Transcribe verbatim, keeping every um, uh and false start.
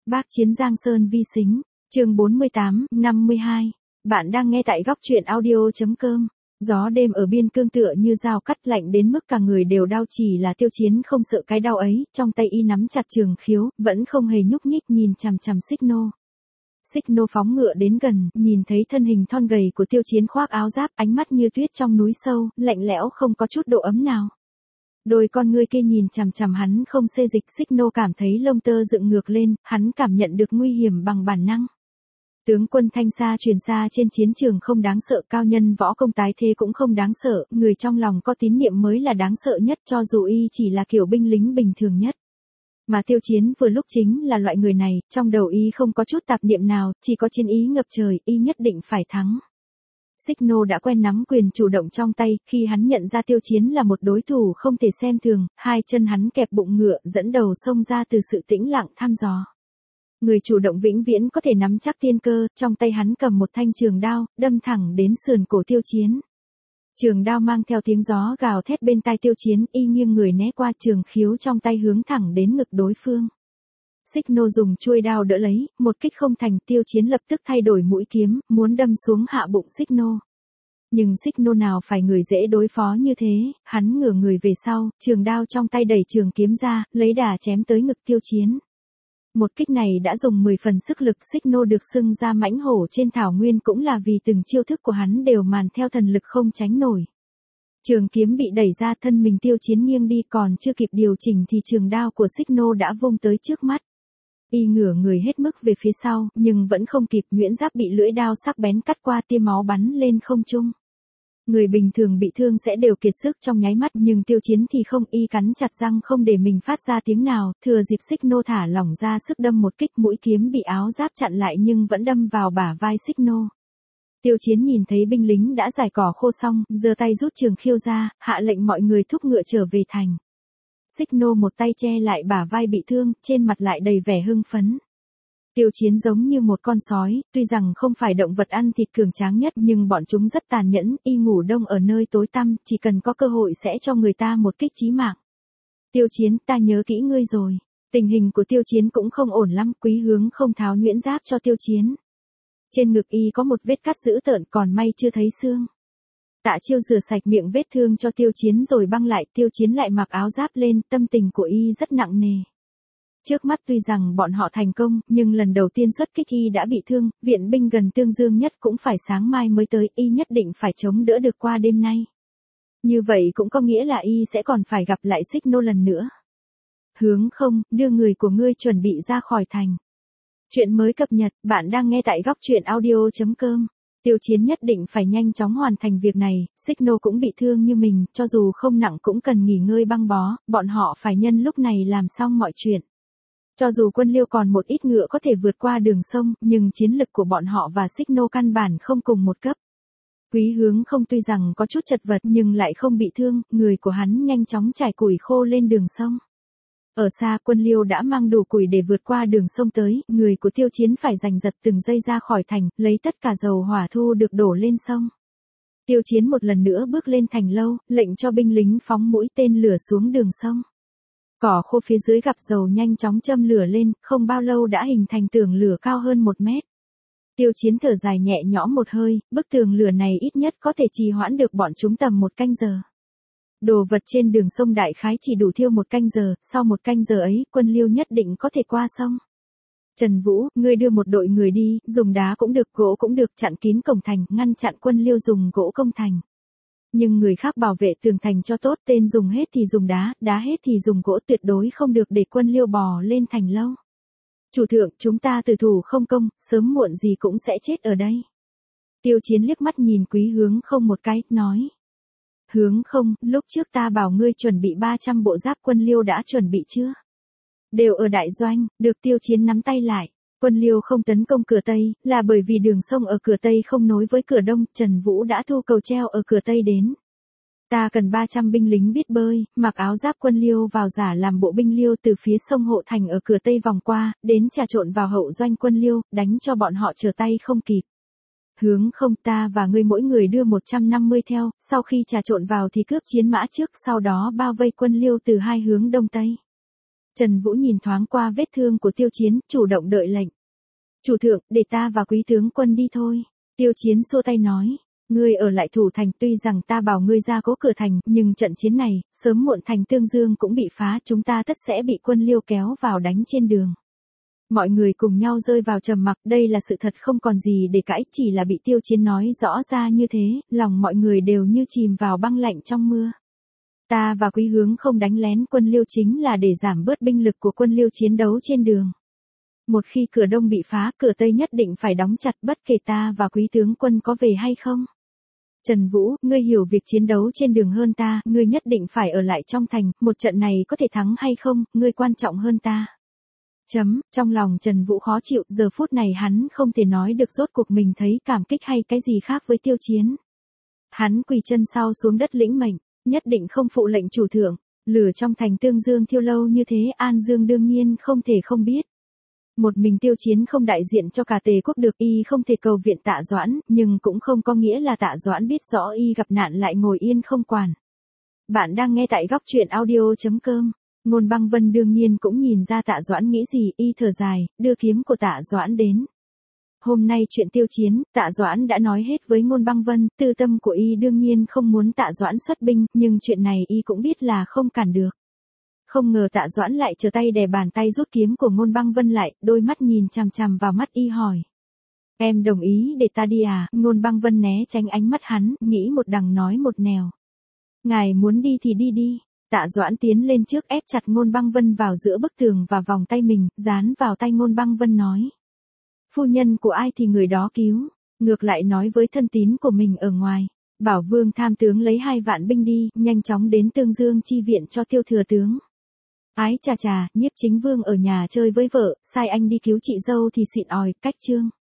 Bác chiến Giang Sơn vi sính, chương bốn mươi tám, năm mươi hai. Bạn đang nghe tại góc truyện audio.com. Gió đêm ở biên cương tựa như dao cắt lạnh đến mức cả người đều đau, chỉ là Tiêu Chiến không sợ cái đau ấy, trong tay y nắm chặt trường khiếu, vẫn không hề nhúc nhích nhìn chằm chằm Xích Nô. Xích Nô phóng ngựa đến gần, nhìn thấy thân hình thon gầy của Tiêu Chiến khoác áo giáp, ánh mắt như tuyết trong núi sâu, lạnh lẽo không có chút độ ấm nào. Đôi con ngươi kia nhìn chằm chằm hắn không xê dịch. Xích Nô cảm thấy lông tơ dựng ngược lên, hắn cảm nhận được nguy hiểm bằng bản năng. Tướng quân Thanh Sa truyền xa trên chiến trường không đáng sợ, cao nhân võ công tái thế cũng không đáng sợ, người trong lòng có tín niệm mới là đáng sợ nhất, cho dù y chỉ là kiểu binh lính bình thường nhất. Mà Tiêu Chiến vừa lúc chính là loại người này, trong đầu y không có chút tạp niệm nào, chỉ có chiến ý ngập trời, y nhất định phải thắng. Xích Nô đã quen nắm quyền chủ động trong tay, khi hắn nhận ra Tiêu Chiến là một đối thủ không thể xem thường, hai chân hắn kẹp bụng ngựa, dẫn đầu xông ra từ sự tĩnh lặng thăm dò. Người chủ động vĩnh viễn có thể nắm chắc tiên cơ, trong tay hắn cầm một thanh trường đao, đâm thẳng đến sườn cổ Tiêu Chiến. Trường đao mang theo tiếng gió gào thét bên tai Tiêu Chiến, y nghiêng người né qua, trường khiếu trong tay hướng thẳng đến ngực đối phương. Xích Nô dùng chuôi đao đỡ lấy, một kích không thành, Tiêu Chiến lập tức thay đổi mũi kiếm, muốn đâm xuống hạ bụng Xích Nô. Nhưng Xích Nô nào phải người dễ đối phó như thế, hắn ngửa người về sau, trường đao trong tay đẩy trường kiếm ra, lấy đà chém tới ngực Tiêu Chiến. Một kích này đã dùng mười phần sức lực. Xích Nô được xưng ra mãnh hổ trên thảo nguyên cũng là vì từng chiêu thức của hắn đều màn theo thần lực không tránh nổi. Trường kiếm bị đẩy ra, thân mình Tiêu Chiến nghiêng đi, còn chưa kịp điều chỉnh thì trường đao của Xích Nô đã vung tới trước mắt. Y ngửa người hết mức về phía sau, nhưng vẫn không kịp, nhuyễn giáp bị lưỡi đao sắc bén cắt qua, tia máu bắn lên không trung. Người bình thường bị thương sẽ đều kiệt sức trong nháy mắt, nhưng Tiêu Chiến thì không, y cắn chặt răng không để mình phát ra tiếng nào, thừa dịp Xích Nô thả lỏng ra sức đâm một kích, mũi kiếm bị áo giáp chặn lại nhưng vẫn đâm vào bả vai Xích Nô. Tiêu Chiến nhìn thấy binh lính đã giải cỏ khô xong, giơ tay rút trường khiêu ra, hạ lệnh mọi người thúc ngựa trở về thành. Xích Nô một tay che lại bả vai bị thương, trên mặt lại đầy vẻ hưng phấn. Tiêu Chiến giống như một con sói, tuy rằng không phải động vật ăn thịt cường tráng nhất nhưng bọn chúng rất tàn nhẫn, y ngủ đông ở nơi tối tăm, chỉ cần có cơ hội sẽ cho người ta một kích chí mạng. Tiêu Chiến, ta nhớ kỹ ngươi rồi. Tình hình của Tiêu Chiến cũng không ổn lắm, Quý Hướng không tháo nhuyễn giáp cho Tiêu Chiến. Trên ngực y có một vết cắt dữ tợn, còn may chưa thấy xương. Tạ Chiêu rửa sạch miệng vết thương cho Tiêu Chiến rồi băng lại, Tiêu Chiến lại mặc áo giáp lên, tâm tình của y rất nặng nề. Trước mắt tuy rằng bọn họ thành công, nhưng lần đầu tiên xuất kích y đã bị thương, viện binh gần Tương Dương nhất cũng phải sáng mai mới tới, y nhất định phải chống đỡ được qua đêm nay. Như vậy cũng có nghĩa là y sẽ còn phải gặp lại Xích Nô lần nữa. Hướng không, đưa người của ngươi chuẩn bị ra khỏi thành. Chuyện mới cập nhật, bạn đang nghe tại góc truyện audio.com. Tiêu Chiến nhất định phải nhanh chóng hoàn thành việc này, Xích Nô cũng bị thương như mình, cho dù không nặng cũng cần nghỉ ngơi băng bó, bọn họ phải nhân lúc này làm xong mọi chuyện. Cho dù quân Liêu còn một ít ngựa có thể vượt qua đường sông, nhưng chiến lực của bọn họ và Xích Nô căn bản không cùng một cấp. Quý Hướng không tuy rằng có chút chật vật nhưng lại không bị thương, người của hắn nhanh chóng trải củi khô lên đường sông. Ở xa, quân Liêu đã mang đủ củi để vượt qua đường sông tới, người của Tiêu Chiến phải giành giật từng giây ra khỏi thành, lấy tất cả dầu hỏa thu được đổ lên sông. Tiêu Chiến một lần nữa bước lên thành lâu, lệnh cho binh lính phóng mũi tên lửa xuống đường sông. Cỏ khô phía dưới gặp dầu nhanh chóng châm lửa lên, không bao lâu đã hình thành tường lửa cao hơn một mét. Tiêu Chiến thở dài nhẹ nhõm một hơi, bức tường lửa này ít nhất có thể trì hoãn được bọn chúng tầm một canh giờ. Đồ vật trên đường sông đại khái chỉ đủ thiêu một canh giờ, sau một canh giờ ấy, quân Liêu nhất định có thể qua sông. Trần Vũ, ngươi đưa một đội người đi, dùng đá cũng được, gỗ cũng được, chặn kín cổng thành, ngăn chặn quân Liêu dùng gỗ công thành. Nhưng người khác bảo vệ tường thành cho tốt, tên dùng hết thì dùng đá, đá hết thì dùng gỗ, tuyệt đối không được để quân Liêu bò lên thành lâu. Chủ thượng, chúng ta tử thủ không công, sớm muộn gì cũng sẽ chết ở đây. Tiêu Chiến liếc mắt nhìn Quý Hướng không một cái, nói. Hướng không, lúc trước ta bảo ngươi chuẩn bị ba trăm bộ giáp, quân Liêu đã chuẩn bị chưa? Đều ở đại doanh, được. Tiêu Chiến nắm tay lại. Quân Liêu không tấn công cửa Tây, là bởi vì đường sông ở cửa Tây không nối với cửa Đông, Trần Vũ đã thu cầu treo ở cửa Tây đến. Ta cần ba trăm binh lính biết bơi, mặc áo giáp quân Liêu vào giả làm bộ binh Liêu, từ phía sông Hộ Thành ở cửa Tây vòng qua, đến trà trộn vào hậu doanh quân Liêu, đánh cho bọn họ trở tay không kịp. Hướng không, ta và ngươi mỗi người đưa một trăm năm mươi theo, sau khi trà trộn vào thì cướp chiến mã trước, sau đó bao vây quân Liêu từ hai hướng Đông Tây. Trần Vũ nhìn thoáng qua vết thương của Tiêu Chiến, chủ động đợi lệnh. Chủ thượng, để ta và quý tướng quân đi thôi. Tiêu Chiến xua tay nói. Ngươi ở lại thủ thành, tuy rằng ta bảo ngươi ra cố cửa thành, nhưng trận chiến này, sớm muộn thành Tương Dương cũng bị phá, chúng ta tất sẽ bị quân Liêu kéo vào đánh trên đường. Mọi người cùng nhau rơi vào trầm mặc, đây là sự thật không còn gì để cãi, chỉ là bị Tiêu Chiến nói rõ ra như thế, lòng mọi người đều như chìm vào băng lạnh trong mưa. Ta và Quý Hướng không đánh lén quân Liêu chính là để giảm bớt binh lực của quân Liêu chiến đấu trên đường. Một khi cửa đông bị phá, cửa tây nhất định phải đóng chặt bất kể ta và quý tướng quân có về hay không. Trần Vũ, ngươi hiểu việc chiến đấu trên đường hơn ta, ngươi nhất định phải ở lại trong thành, một trận này có thể thắng hay không, ngươi quan trọng hơn ta. Chấm, trong lòng Trần Vũ khó chịu, giờ phút này hắn không thể nói được rốt cuộc mình thấy cảm kích hay cái gì khác với Tiêu Chiến. Hắn quỳ chân sau xuống đất lĩnh mệnh, nhất định không phụ lệnh chủ thượng, lửa trong thành Tương Dương thiêu lâu như thế An Dương đương nhiên không thể không biết. Một mình Tiêu Chiến không đại diện cho cả Tề quốc được, y không thể cầu viện Tạ Doãn, nhưng cũng không có nghĩa là Tạ Doãn biết rõ y gặp nạn lại ngồi yên không quản. Bạn đang nghe tại góc truyện audio chấm com. Ngôn Băng Vân đương nhiên cũng nhìn ra Tạ Doãn nghĩ gì, y thở dài, đưa kiếm của Tạ Doãn đến. Hôm nay chuyện Tiêu Chiến, Tạ Doãn đã nói hết với Ngôn Băng Vân, tư tâm của y đương nhiên không muốn Tạ Doãn xuất binh, nhưng chuyện này y cũng biết là không cản được. Không ngờ Tạ Doãn lại trở tay đè bàn tay rút kiếm của Ngôn Băng Vân lại, đôi mắt nhìn chằm chằm vào mắt y hỏi. Em đồng ý để ta đi à? Ngôn Băng Vân né tránh ánh mắt hắn, nghĩ một đằng nói một nẻo. Ngài muốn đi thì đi đi. Tạ Doãn tiến lên trước ép chặt Ngôn Băng Vân vào giữa bức tường và vòng tay mình, dán vào tay Ngôn Băng Vân nói. Phu nhân của ai thì người đó cứu, ngược lại nói với thân tín của mình ở ngoài. Bảo Vương tham tướng lấy hai vạn binh đi, nhanh chóng đến Tương Dương chi viện cho Tiêu thừa tướng. Ái chà chà, Nhiếp Chính Vương ở nhà chơi với vợ, sai anh đi cứu chị dâu thì xịn òi, cách chương.